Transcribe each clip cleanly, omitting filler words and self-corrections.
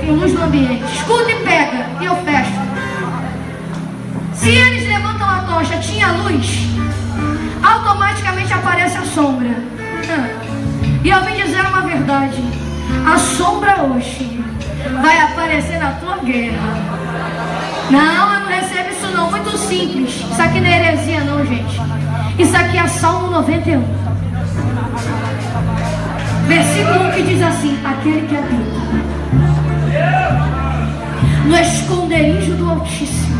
tem luz no ambiente. Escuta e pega, e eu fecho. Se eles levantam a tocha, tinha luz, automaticamente aparece a sombra. E eu vim dizer uma verdade: a sombra hoje vai aparecer na tua guerra. Não, eu não recebo isso não, muito simples. Isso aqui não é heresia não, gente. Isso aqui é Salmo 91, versículo 1, que diz assim: aquele que habita no esconderijo do Altíssimo,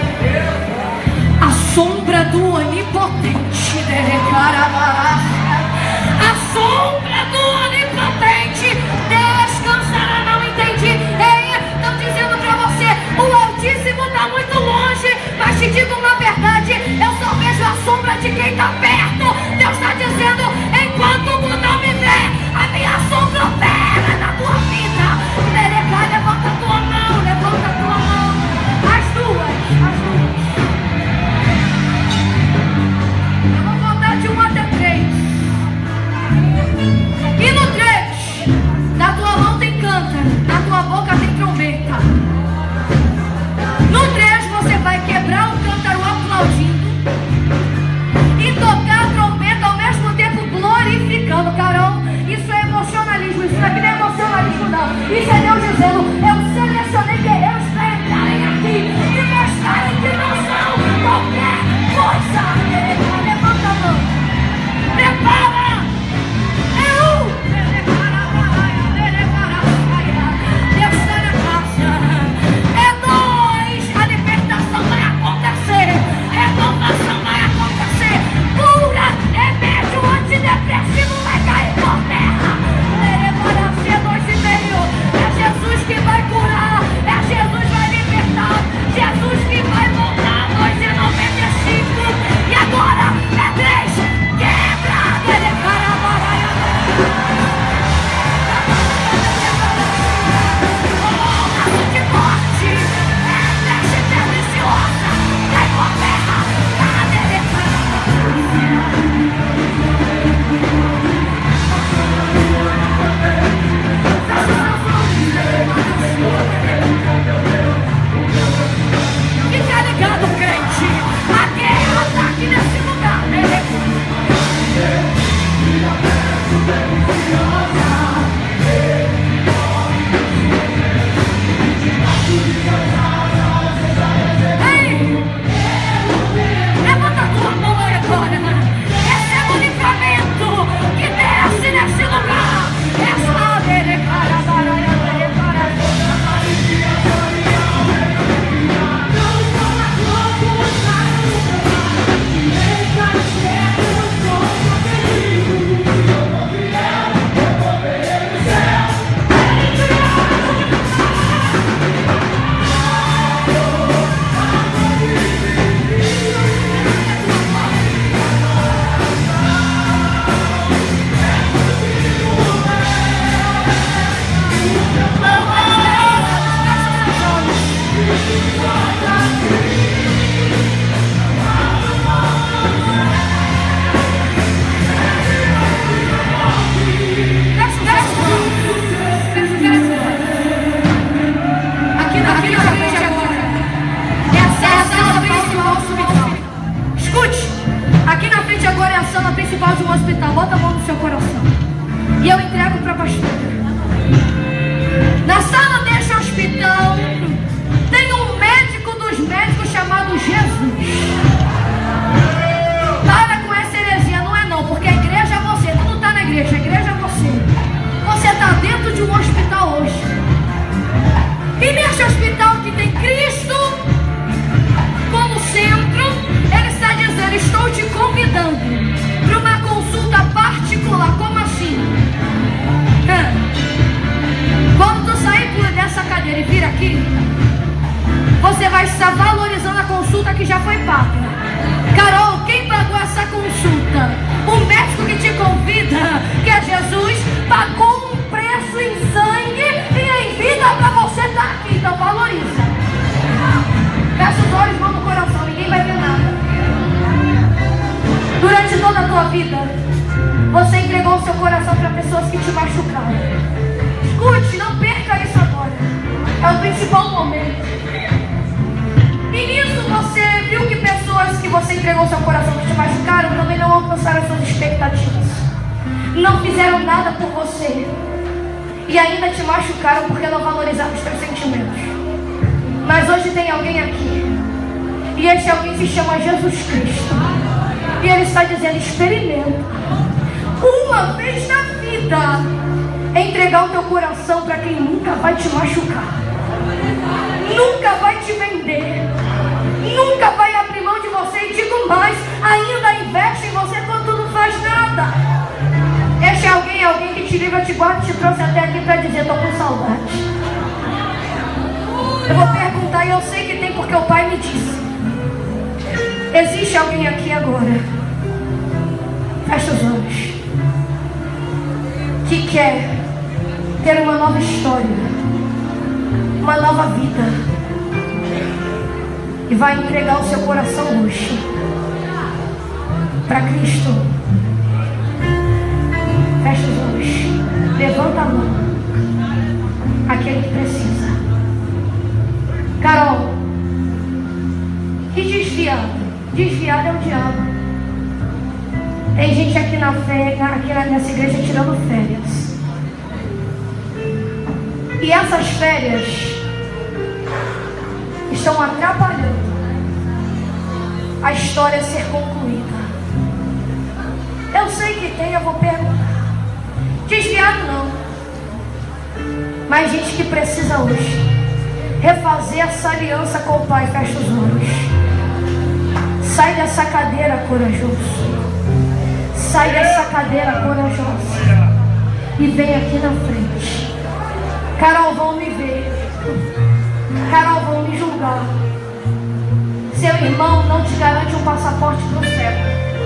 a sombra do Onipotente, a sombra do Onipotente descansará. Não entendi. Estão dizendo pra você: o Altíssimo está muito longe, mas te digo uma verdade, eu só vejo a sombra de quem está perto. Deus está dizendo: enquanto o mundo não me vê, a minha sombra opera na tua vida. Levanta a tua mão, levanta a tua mão. As duas. Eu vou contar de 1 até 3. E no 3, na tua mão tem cântaro, na tua boca tem trombeta. No 3 você vai quebrar o cântaro aplaudindo e tocar a trombeta ao mesmo tempo glorificando. Carol, isso é emocionalismo, isso aqui não é emocionalismo não. Isso é Deus dizendo: eu selecionei guerreiros para entrarem aqui e mostrarem que não são qualquer coisa. Levanta a mão, prepara. Deus está na casa. É 2, a libertação vai acontecer, renovação vai acontecer, cura, remédio antidepressivo vai cair por terra. É 2,5. É Jesus que vai curar, é Jesus que vai libertar, Jesus que vai voltar. 2,95. E agora é 3, quebra. Laço de morte, peste perniciosa, cai por terra. Fica ligado, crente, a guerra está aqui nesse lugar. Ei, levanta a tua mão agora. Receba o livramento que desce nesse lugar. Aqui na frente agora é a sala principal de um hospital. Bota a mão no seu coração e eu entrego para a pastora. Na sala deste hospital tem um médico dos médicos chamado Jesus. Para com essa heresia, não é não, porque a igreja é você. Tu não está na igreja, a igreja é você. Você está dentro de um hospital hoje. E neste hospital que tem Cristo como centro, ele está dizendo: estou te convidando para uma consulta particular. Como assim? Quando tu sair dessa cadeira e vir aqui, você vai estar valorizando a consulta que já foi paga. Carol, quem pagou essa consulta? O médico que te convida, que é Jesus, pagou um preço em sangue e em vida para você estar aqui. Então valoriza. Fecha os olhos, mão no coração, ninguém vai ver nada. Durante toda a tua vida, você entregou o seu coração para pessoas que te machucaram. Escute, não perca isso agora. É o principal momento. E nisso você viu que pessoas que você entregou seu coração que te machucaram também não alcançaram as suas expectativas. Não fizeram nada por você. E ainda te machucaram porque não valorizaram os seus sentimentos. Mas hoje tem alguém aqui. E esse alguém se chama Jesus Cristo. E Ele está dizendo: experimenta uma vez na vida entregar o teu coração para quem nunca vai te machucar, nunca vai te vender, nunca vai abrir mão de você. E digo mais, ainda investe em você quando tu não faz nada. Este alguém é alguém que te livra, te guarda e te trouxe até aqui para dizer: estou com saudade. Eu vou perguntar, e eu sei que tem, porque o Pai me disse. Existe alguém aqui agora, fecha os olhos, que quer ter uma nova história, uma nova vida, e vai entregar o seu coração hoje para Cristo? Fecha os olhos, levanta a mão, aquele que precisa. Carol, que desviado é o diabo. Tem gente aqui nessa igreja tirando férias. E essas férias estão atrapalhando a história ser concluída. Eu sei que tem, eu vou perguntar. Desviado não, mas gente que precisa hoje refazer essa aliança com o Pai. Fecha os olhos. Sai dessa cadeira, corajoso. Sai dessa cadeira, corajosa, e vem aqui na frente. Carol, vão me ver. Carol, vão me julgar. Seu irmão não te garante um passaporte para o céu.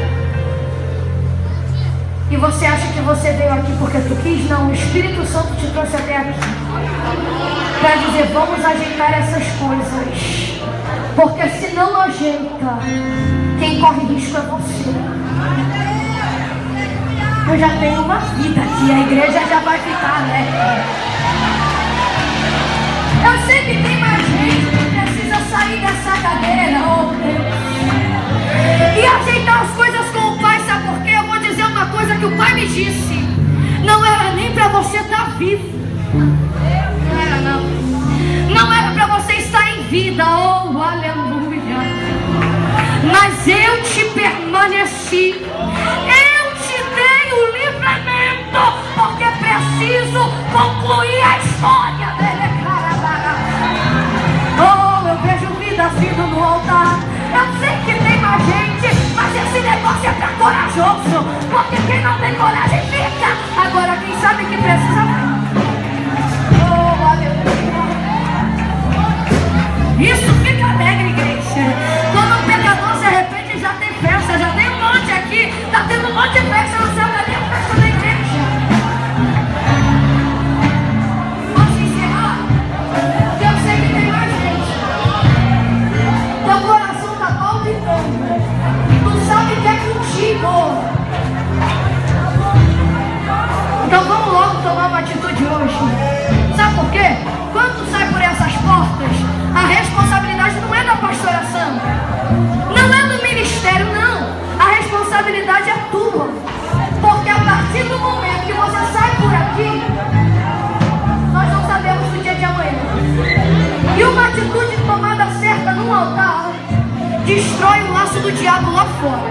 E você acha que você veio aqui porque tu quis? Não, o Espírito Santo te trouxe até aqui para dizer: vamos ajeitar essas coisas. Porque se não ajeita, quem corre risco é você. Eu já tenho uma vida aqui, a igreja já vai ficar, né? Eu sei que tem mais gente que precisa sair dessa cadeira, oh Deus, e ajeitar as coisas com o Pai. Sabe por quê? Eu vou dizer uma coisa que o Pai me disse: não era nem para você estar vivo. Não era não. Não era para você estar em vida, oh aleluia. Mas eu te permaneci. Eu te dei o livramento, porque preciso concluir a história. Oh, eu vejo vida vindo no altar. Eu sei que tem mais gente, mas esse negócio é para corajoso, porque quem não tem coragem fica. Agora quem sabe que precisa vai. Oh, aleluia. Isso fica alegre, igreja. Quando um pecador se arrepende, já tem festa. Já tem um monte aqui. Está tendo um monte de festa no céu. Cadê a festa da igreja? Posso encerrar? Porque eu sei que tem mais gente. Teu coração está palpitando. Tu sabe que é contigo. Então vamos logo tomar uma atitude hoje. Sabe por quê? Quando tu sai por essas portas, a responsabilidade não é da pastora Sandra, não é do ministério, não. A responsabilidade é tua. Porque a partir do momento que você sai por aqui, nós não sabemos do dia de amanhã. E uma atitude tomada certa num altar destrói o laço do diabo lá fora.